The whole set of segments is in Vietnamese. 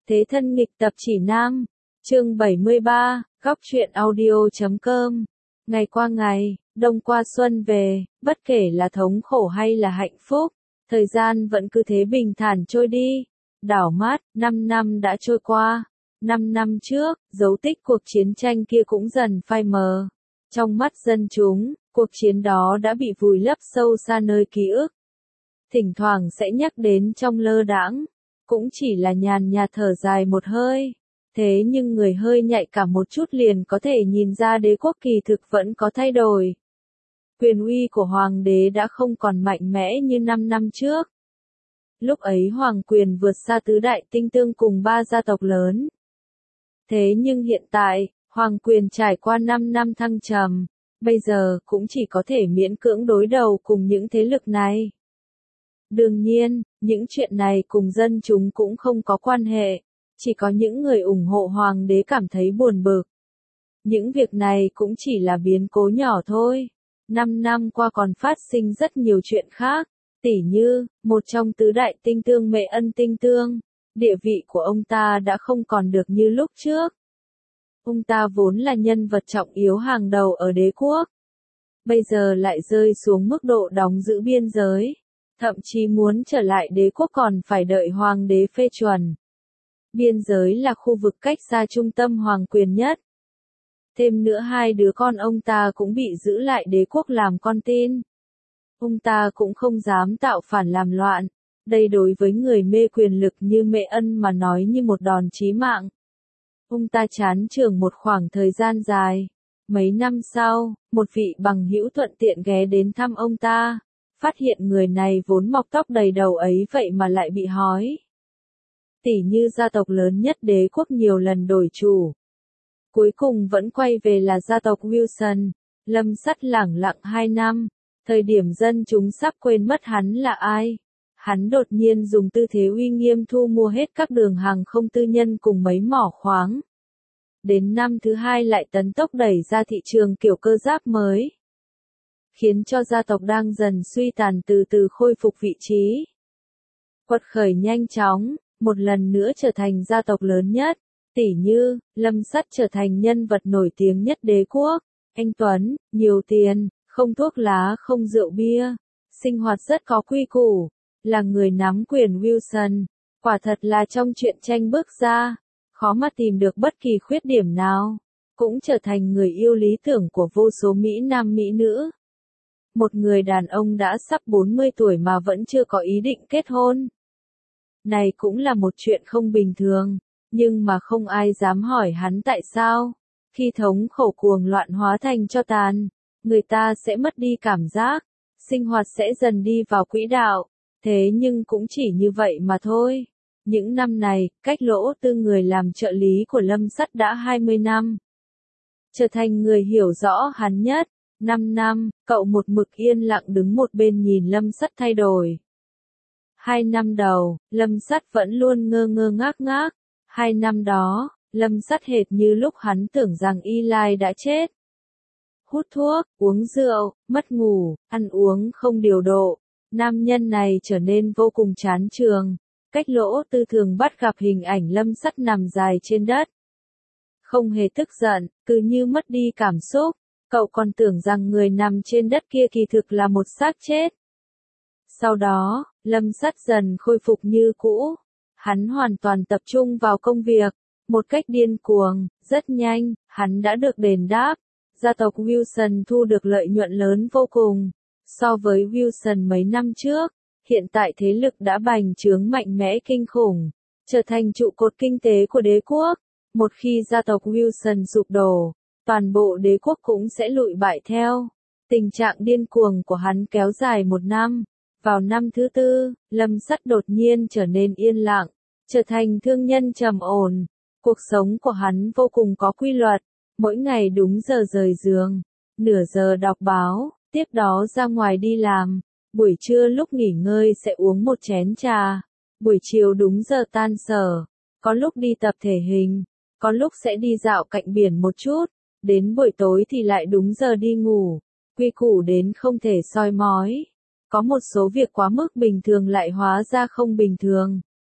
Thế thân nghịch tập chỉ nam, chương 73, góc truyện audio.com. Ngày qua ngày, đông qua xuân về, bất kể là thống khổ hay là hạnh phúc, thời gian vẫn cứ thế bình thản trôi đi. Đảo mắt, 5 năm đã trôi qua. 5 năm trước, dấu tích cuộc chiến tranh kia cũng dần phai mờ. Trong mắt dân chúng, cuộc chiến đó đã bị vùi lấp sâu xa nơi ký ức. Thỉnh thoảng sẽ nhắc đến trong lơ đãng, cũng chỉ là nhàn nhạt thở dài một hơi. Thế nhưng người hơi nhạy cảm một chút liền có thể nhìn ra đế quốc kỳ thực vẫn có thay đổi. Quyền uy của hoàng đế đã không còn mạnh mẽ như 5 năm trước. Lúc ấy hoàng quyền vượt xa tứ đại tinh tương cùng 3 gia tộc lớn. Thế nhưng hiện tại, hoàng quyền trải qua 5 năm thăng trầm, bây giờ cũng chỉ có thể miễn cưỡng đối đầu cùng những thế lực này. Đương nhiên, những chuyện này cùng dân chúng cũng không có quan hệ, chỉ có những người ủng hộ hoàng đế cảm thấy buồn bực. Những việc này cũng chỉ là biến cố nhỏ thôi. 5 năm qua còn phát sinh rất nhiều chuyện khác, tỉ như, một trong tứ đại tinh tương Mệ Ân tinh tương, địa vị của ông ta đã không còn được như lúc trước. Ông ta vốn là nhân vật trọng yếu hàng đầu ở đế quốc. Bây giờ lại rơi xuống mức độ đóng giữ biên giới. Thậm chí muốn trở lại đế quốc còn phải đợi hoàng đế phê chuẩn. Biên giới là khu vực cách xa trung tâm hoàng quyền nhất. Thêm nữa hai đứa con ông ta cũng bị giữ lại đế quốc làm con tin. Ông ta cũng không dám tạo phản làm loạn. Đây đối với người mê quyền lực như Mệ Ân mà nói như một đòn chí mạng. Ông ta chán trường một khoảng thời gian dài. Mấy năm sau, một vị bằng hữu thuận tiện ghé đến thăm ông ta. Phát hiện người này vốn mọc tóc đầy đầu ấy vậy mà lại bị hói. Tỉ như gia tộc lớn nhất đế quốc nhiều lần đổi chủ. Cuối cùng vẫn quay về là gia tộc Wilson. Lâm Sắt lẳng lặng 2 năm. Thời điểm dân chúng sắp quên mất hắn là ai. Hắn đột nhiên dùng tư thế uy nghiêm thu mua hết các đường hàng không tư nhân cùng mấy mỏ khoáng. Đến năm thứ 2 lại tấn tốc đẩy ra thị trường kiểu cơ giáp mới. Khiến cho gia tộc đang dần suy tàn từ từ khôi phục vị trí. Quật khởi nhanh chóng, một lần nữa trở thành gia tộc lớn nhất, tỉ như, Lâm Sắt trở thành nhân vật nổi tiếng nhất đế quốc, anh Tuấn, nhiều tiền, không thuốc lá không rượu bia, sinh hoạt rất có quy củ, là người nắm quyền Wilson, quả thật là trong chuyện tranh bước ra, khó mà tìm được bất kỳ khuyết điểm nào, cũng trở thành người yêu lý tưởng của vô số Mỹ Nam Mỹ nữ. Một người đàn ông đã sắp 40 tuổi mà vẫn chưa có ý định kết hôn. Này cũng là một chuyện không bình thường, nhưng mà không ai dám hỏi hắn tại sao. Khi thống khổ cuồng loạn hóa thành tro tàn, người ta sẽ mất đi cảm giác, sinh hoạt sẽ dần đi vào quỹ đạo, thế nhưng cũng chỉ như vậy mà thôi. Những năm này, cách Lỗ Tư người làm trợ lý của Lâm Sắt đã 20 năm. Trở thành người hiểu rõ hắn nhất. 5 năm, cậu một mực yên lặng đứng một bên nhìn Lâm Sắt thay đổi. 2 năm đầu, Lâm Sắt vẫn luôn ngơ ngơ ngác ngác. 2 năm đó, Lâm Sắt hệt như lúc hắn tưởng rằng Eli đã chết. Hút thuốc, uống rượu, mất ngủ, ăn uống không điều độ. Nam nhân này trở nên vô cùng chán chường. Cách Lỗ Tư thường bắt gặp hình ảnh Lâm Sắt nằm dài trên đất. Không hề tức giận, cứ như mất đi cảm xúc. Cậu còn tưởng rằng người nằm trên đất kia kỳ thực là một xác chết. Sau đó, Lâm Sắt dần khôi phục như cũ. Hắn hoàn toàn tập trung vào công việc, một cách điên cuồng, rất nhanh, hắn đã được đền đáp. Gia tộc Wilson thu được lợi nhuận lớn vô cùng. So với Wilson mấy năm trước, hiện tại thế lực đã bành trướng mạnh mẽ kinh khủng, trở thành trụ cột kinh tế của đế quốc. Một khi gia tộc Wilson sụp đổ, toàn bộ đế quốc cũng sẽ lụi bại theo. Tình trạng điên cuồng của hắn kéo dài 1 năm. Vào năm thứ 4, Lâm Sắt đột nhiên trở nên yên lặng, trở thành thương nhân trầm ổn. Cuộc sống của hắn vô cùng có quy luật, mỗi ngày đúng giờ rời giường, nửa giờ đọc báo, tiếp đó ra ngoài đi làm. Buổi trưa lúc nghỉ ngơi sẽ uống một chén trà. Buổi chiều đúng giờ tan sở, có lúc đi tập thể hình, có lúc sẽ đi dạo cạnh biển một chút. Đến buổi tối thì lại đúng giờ đi ngủ, quy củ đến không thể soi mói. Có một số việc quá mức bình thường lại hóa ra không bình thường.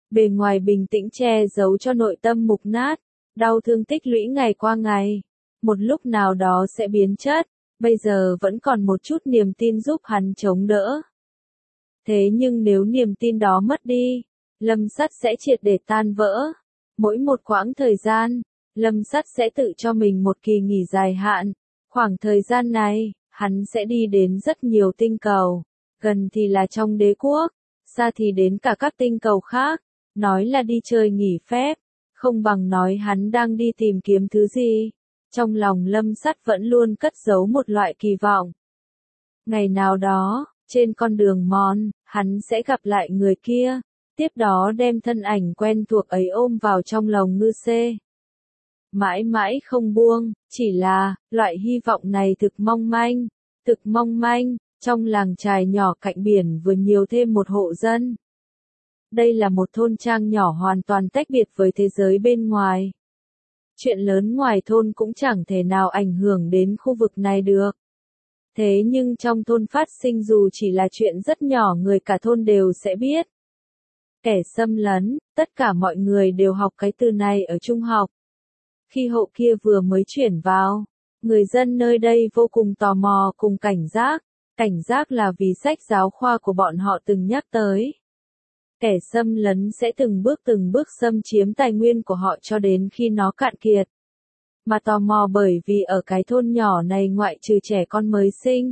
bề ngoài bình tĩnh che giấu cho nội tâm mục nát, đau thương tích lũy ngày qua ngày, một lúc nào đó sẽ biến chất, bây giờ vẫn còn một chút niềm tin giúp hắn chống đỡ. Thế nhưng nếu niềm tin đó mất đi, Lâm Sắt sẽ triệt để tan vỡ. Mỗi một quãng thời gian, Lâm Sắt sẽ tự cho mình một kỳ nghỉ dài hạn. Khoảng thời gian này, hắn sẽ đi đến rất nhiều tinh cầu, gần thì là trong đế quốc, xa thì đến cả các tinh cầu khác. Nói là đi chơi nghỉ phép, không bằng nói hắn đang đi tìm kiếm thứ gì. Trong lòng Lâm Sắt vẫn luôn cất giấu một loại kỳ vọng. Ngày nào đó, trên con đường mòn, hắn sẽ gặp lại người kia, tiếp đó đem thân ảnh quen thuộc ấy ôm vào trong lòng ngư xê. Mãi mãi không buông, chỉ là, loại hy vọng này thực mong manh, trong làng chài nhỏ cạnh biển vừa nhiều thêm một hộ dân. Đây là một thôn trang nhỏ hoàn toàn tách biệt với thế giới bên ngoài. Chuyện lớn ngoài thôn cũng chẳng thể nào ảnh hưởng đến khu vực này được. Thế nhưng trong thôn phát sinh dù chỉ là chuyện rất nhỏ người cả thôn đều sẽ biết. Kẻ xâm lấn, tất cả mọi người đều học cái từ này ở trung học. Khi hộ kia vừa mới chuyển vào, người dân nơi đây vô cùng tò mò cùng cảnh giác là vì sách giáo khoa của bọn họ từng nhắc tới. Kẻ xâm lấn sẽ từng bước xâm chiếm tài nguyên của họ cho đến khi nó cạn kiệt. Mà tò mò bởi vì ở cái thôn nhỏ này ngoại trừ trẻ con mới sinh,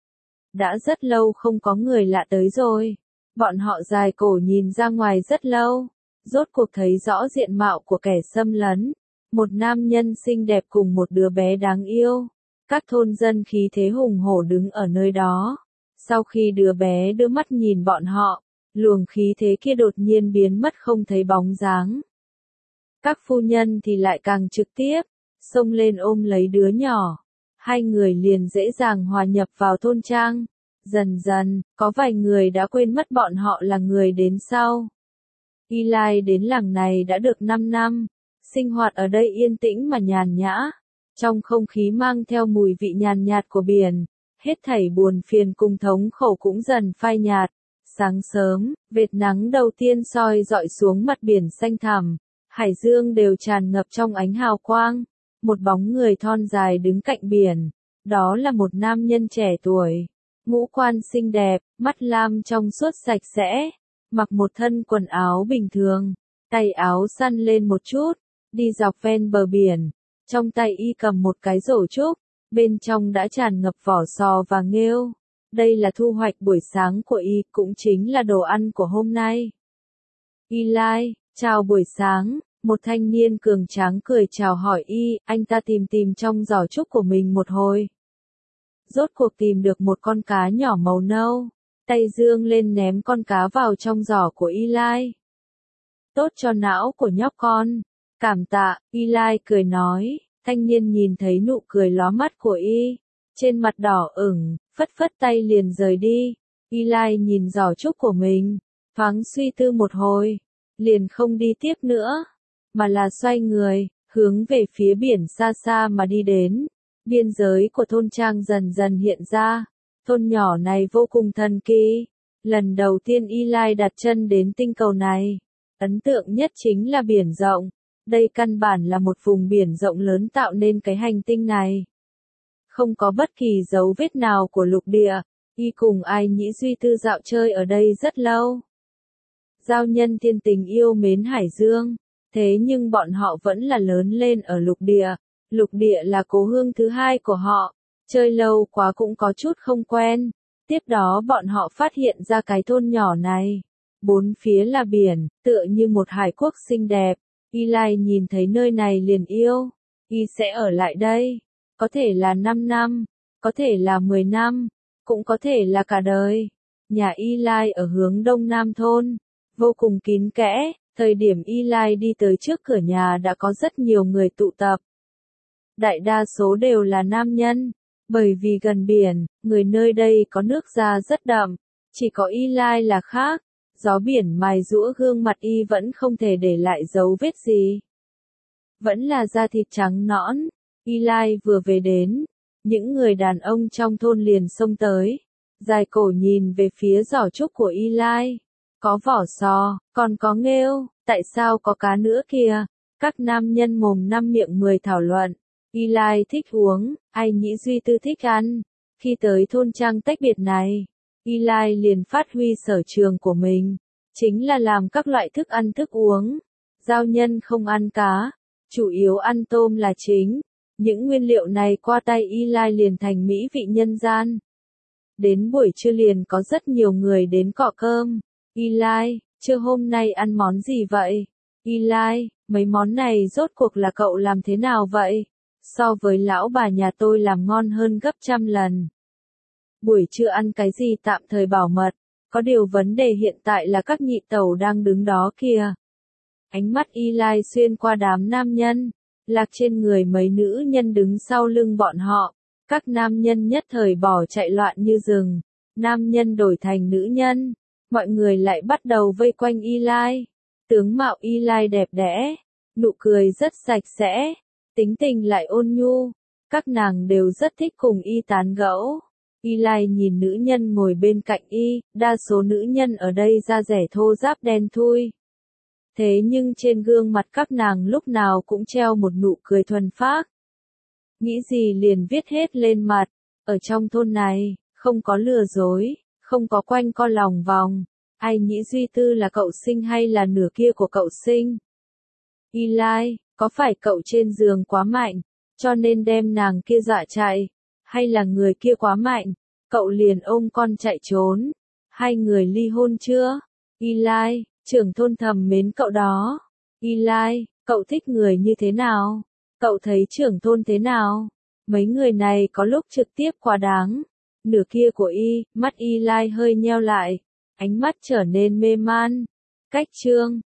đã rất lâu không có người lạ tới rồi. Bọn họ dài cổ nhìn ra ngoài rất lâu, rốt cuộc thấy rõ diện mạo của kẻ xâm lấn. Một nam nhân xinh đẹp cùng một đứa bé đáng yêu. Các thôn dân khí thế hùng hổ đứng ở nơi đó. Sau khi đứa bé đưa mắt nhìn bọn họ, luồng khí thế kia đột nhiên biến mất không thấy bóng dáng. Các phu nhân thì lại càng trực tiếp, xông lên ôm lấy đứa nhỏ. Hai người liền dễ dàng hòa nhập vào thôn trang. Dần dần, có vài người đã quên mất bọn họ là người đến sau. Eli đến làng này đã được 5 năm. Sinh hoạt ở đây yên tĩnh mà nhàn nhã. Trong không khí mang theo mùi vị nhàn nhạt của biển, hết thảy buồn phiền cùng thống khổ cũng dần phai nhạt. Sáng sớm, vệt nắng đầu tiên soi dọi xuống mặt biển xanh thẳm, hải dương đều tràn ngập trong ánh hào quang. Một bóng người thon dài đứng cạnh biển, đó là một nam nhân trẻ tuổi, ngũ quan xinh đẹp, mắt lam trong suốt sạch sẽ, mặc một thân quần áo bình thường, tay áo săn lên một chút, đi dọc ven bờ biển, trong tay y cầm một cái rổ trúc, bên trong đã tràn ngập vỏ sò và nghêu. Đây là thu hoạch buổi sáng của y, cũng chính là đồ ăn của hôm nay. Eli, chào buổi sáng, một thanh niên cường tráng cười chào hỏi y, anh ta tìm trong giỏ trúc của mình một hồi. Rốt cuộc tìm được một con cá nhỏ màu nâu, tay dương lên ném con cá vào trong giỏ của Eli. Tốt cho não của nhóc con. Cảm tạ, Eli cười nói, thanh niên nhìn thấy nụ cười lóa mắt của y, trên mặt đỏ ửng, phất phất tay liền rời đi. Eli nhìn giỏ trúc của mình, thoáng suy tư một hồi, liền không đi tiếp nữa, mà là xoay người, hướng về phía biển xa xa mà đi đến. Biên giới của thôn trang dần dần hiện ra, thôn nhỏ này vô cùng thần kỳ. Lần đầu tiên Eli đặt chân đến tinh cầu này, ấn tượng nhất chính là biển rộng. Đây căn bản là một vùng biển rộng lớn tạo nên cái hành tinh này. Không có bất kỳ dấu vết nào của lục địa, y cùng ai nhĩ duy tư dạo chơi ở đây rất lâu. Giao nhân thiên tình yêu mến hải dương, thế nhưng bọn họ vẫn là lớn lên ở lục địa là cố hương thứ hai của họ, chơi lâu quá cũng có chút không quen. Tiếp đó bọn họ phát hiện ra cái thôn nhỏ này, bốn phía là biển, tựa như một hải quốc xinh đẹp. Eli nhìn thấy nơi này liền yêu, y sẽ ở lại đây, có thể là 5 năm, có thể là 10 năm, cũng có thể là cả đời. Nhà Eli ở hướng đông nam thôn, vô cùng kín kẽ, thời điểm Eli đi tới trước cửa nhà đã có rất nhiều người tụ tập. Đại đa số đều là nam nhân, bởi vì gần biển, người nơi đây có nước da rất đậm, chỉ có Eli là khác. Gió biển mài giũa gương mặt y vẫn không thể để lại dấu vết gì. Vẫn là da thịt trắng nõn. Eli vừa về đến, những người đàn ông trong thôn liền xông tới, dài cổ nhìn về phía giỏ trúc của Eli. Có vỏ sò, còn có nghêu, tại sao có cá nữa kìa? Các nam nhân mồm năm miệng mười thảo luận. Eli thích uống, ai nhĩ Duy Tư thích ăn. Khi tới thôn trang tách biệt này, Eli liền phát huy sở trường của mình, chính là làm các loại thức ăn thức uống. Giao nhân không ăn cá, chủ yếu ăn tôm là chính. Những nguyên liệu này qua tay Eli liền thành mỹ vị nhân gian. Đến buổi trưa liền có rất nhiều người đến cọ cơm. Eli, trưa hôm nay ăn món gì vậy? Eli, mấy món này rốt cuộc là cậu làm thế nào vậy? So với lão bà nhà tôi làm ngon hơn gấp trăm lần. Buổi trưa ăn cái gì tạm thời bảo mật, có điều vấn đề hiện tại là các nhị tẩu đang đứng đó kìa. Ánh mắt Eli xuyên qua đám nam nhân, lạc trên người mấy nữ nhân đứng sau lưng bọn họ. Các nam nhân nhất thời bỏ chạy loạn như rừng. Nam nhân đổi thành nữ nhân. Mọi người lại bắt đầu vây quanh Eli. Tướng mạo Eli đẹp đẽ, nụ cười rất sạch sẽ, tính tình lại ôn nhu. Các nàng đều rất thích cùng y tán gẫu. Eli nhìn nữ nhân ngồi bên cạnh y, đa số nữ nhân ở đây da rẻ thô ráp đen thui. Thế nhưng trên gương mặt các nàng lúc nào cũng treo một nụ cười thuần phác. Nghĩ gì liền viết hết lên mặt. Ở trong thôn này, không có lừa dối, không có quanh co lòng vòng. Ai nhĩ Duy Tư là cậu sinh hay là nửa kia của cậu sinh? Eli, có phải cậu trên giường quá mạnh, cho nên đem nàng kia dọa chạy? Hay là người kia quá mạnh, cậu liền ôm con chạy trốn? Hai người ly hôn chưa? Eli, trưởng thôn thầm mến cậu đó. Eli, cậu thích người như thế nào? Cậu thấy trưởng thôn thế nào? Mấy người này có lúc trực tiếp quá đáng. Nửa kia của mắt Eli hơi nheo lại, ánh mắt trở nên mê man. Cách chương